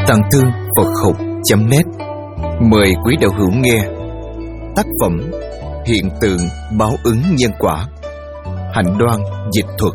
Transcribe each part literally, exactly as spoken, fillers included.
Tàng Thư Phật Học chấm net mời quý đạo hữu nghe tác phẩm Hiện tượng báo ứng nhân quả, Hạnh Đoan dịch thuật.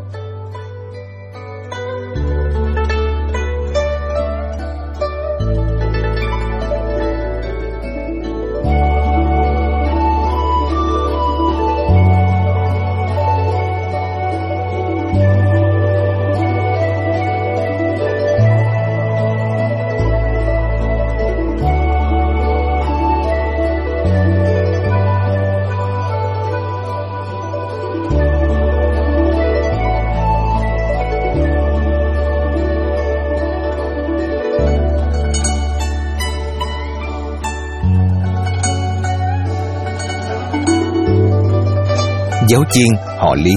Giáo viên họ Lý.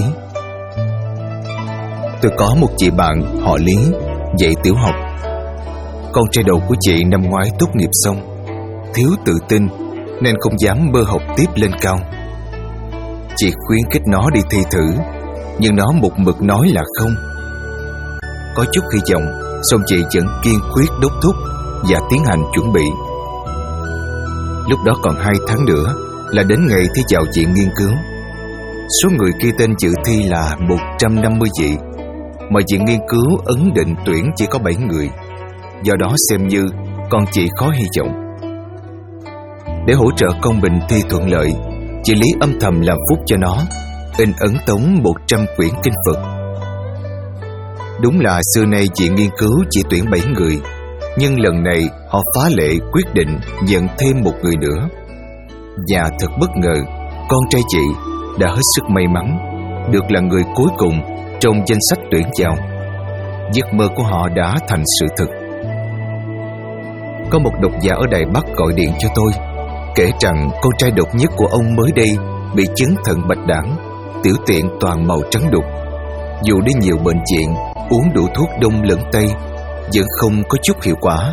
Tôi có một chị bạn họ Lý dạy tiểu học. Con trai đầu của chị năm ngoái tốt nghiệp xong, thiếu tự tin nên không dám mơ học tiếp lên cao. Chị khuyến khích nó đi thi thử, nhưng nó một mực nói là không. Có chút hy vọng, song chị vẫn kiên quyết đốc thúc và tiến hành chuẩn bị. Lúc đó còn hai tháng nữa là đến ngày thi vào viện nghiên cứu. Số người ghi tên dự thi là một trăm năm mươi vị, mà viện nghiên cứu ấn định tuyển chỉ có bảy người. Do đó xem như con chị khó hy vọng. Để hỗ trợ con mình thi thuận lợi, chị Lý âm thầm làm phúc cho nó, in ấn tống một trăm quyển kinh Phật. Đúng là xưa nay viện nghiên cứu chỉ tuyển bảy người, nhưng lần này họ phá lệ quyết định nhận thêm một người nữa. Và thật bất ngờ, con trai chị đã hết sức may mắn được là người cuối cùng trong danh sách tuyển vào. Giấc mơ của họ đã thành sự thực. Có một độc giả ở Đài Bắc gọi điện cho tôi, kể rằng con trai độc nhất của ông mới đây bị chứng thận bạch đảng, tiểu tiện toàn màu trắng đục. Dù đi nhiều bệnh viện, uống đủ thuốc đông lẫn tây, vẫn không có chút hiệu quả.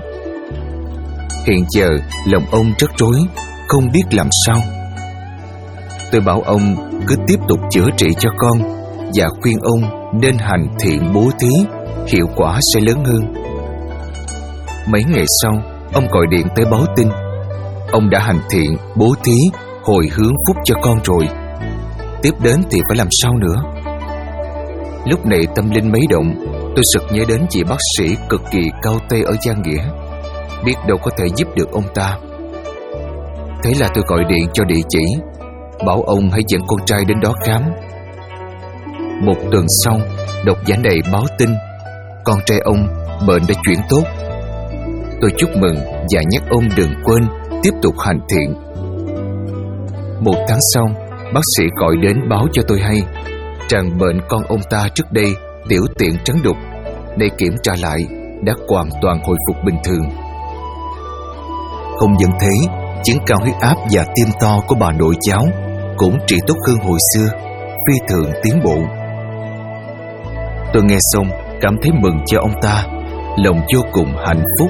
Hiện giờ lòng ông rất rối, không biết làm sao. Tôi bảo ông cứ tiếp tục chữa trị cho con và khuyên ông nên hành thiện bố thí, hiệu quả sẽ lớn hơn. Mấy ngày sau, ông gọi điện tới báo tin ông đã hành thiện bố thí, hồi hướng phúc cho con rồi. Tiếp đến thì phải làm sao nữa? Lúc này tâm linh mấy động, tôi sực nhớ đến vị bác sĩ cực kỳ cao tay ở Gia Nghĩa, biết đâu có thể giúp được ông ta. Thế là tôi gọi điện cho địa chỉ, bảo ông hãy dẫn con trai đến đó khám. Một tuần sau, độc giả này báo tin con trai ông bệnh đã chuyển tốt. Tôi chúc mừng và nhắc ông đừng quên tiếp tục hành thiện. Một tháng sau, bác sĩ gọi đến báo cho tôi hay rằng bệnh con ông ta trước đây tiểu tiện trắng đục, nay kiểm tra lại đã hoàn toàn hồi phục bình thường. Không những thế, chứng cao huyết áp và tim to của bà nội cháu cũng trị tốt hơn hồi xưa, phi thường tiến bộ. Tôi nghe xong cảm thấy mừng cho ông ta, lòng vô cùng hạnh phúc.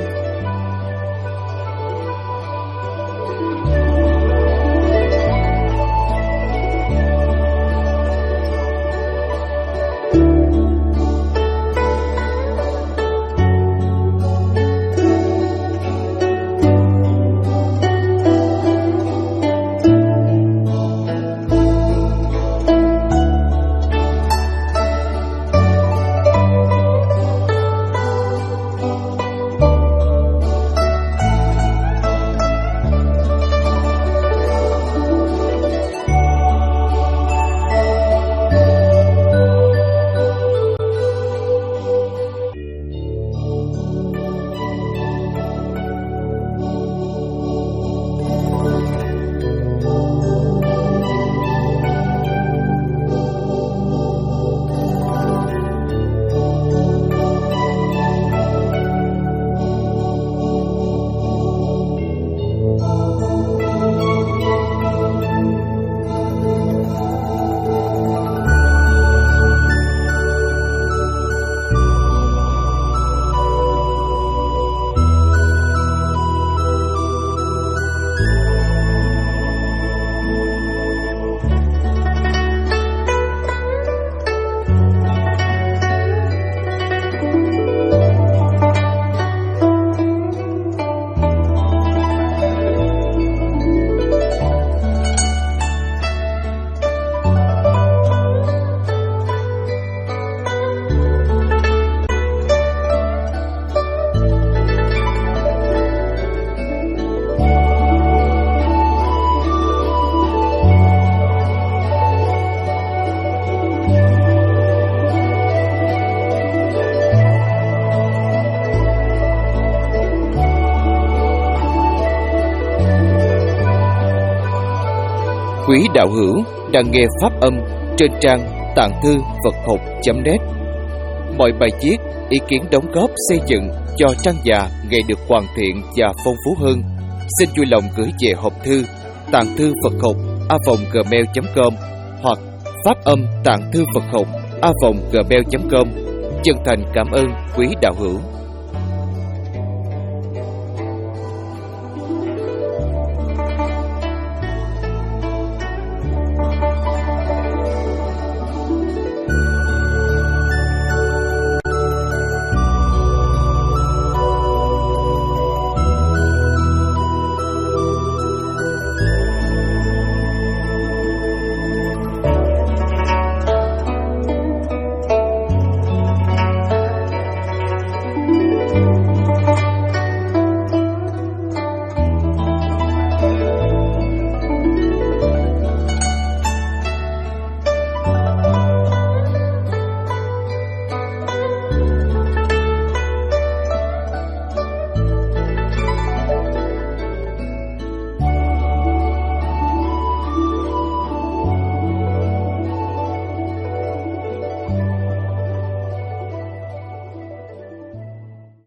Quý đạo hữu đang nghe pháp âm trên trang tạng thư Phật học chấm net. Mọi bài viết, ý kiến đóng góp xây dựng cho trang già ngày được hoàn thiện và phong phú hơn, xin vui lòng gửi về hộp thư tạng thư Phật học a vòng gmail chấm com hoặc pháp âm tạng thư Phật học a vòng gmail chấm com. Chân thành cảm ơn quý đạo hữu.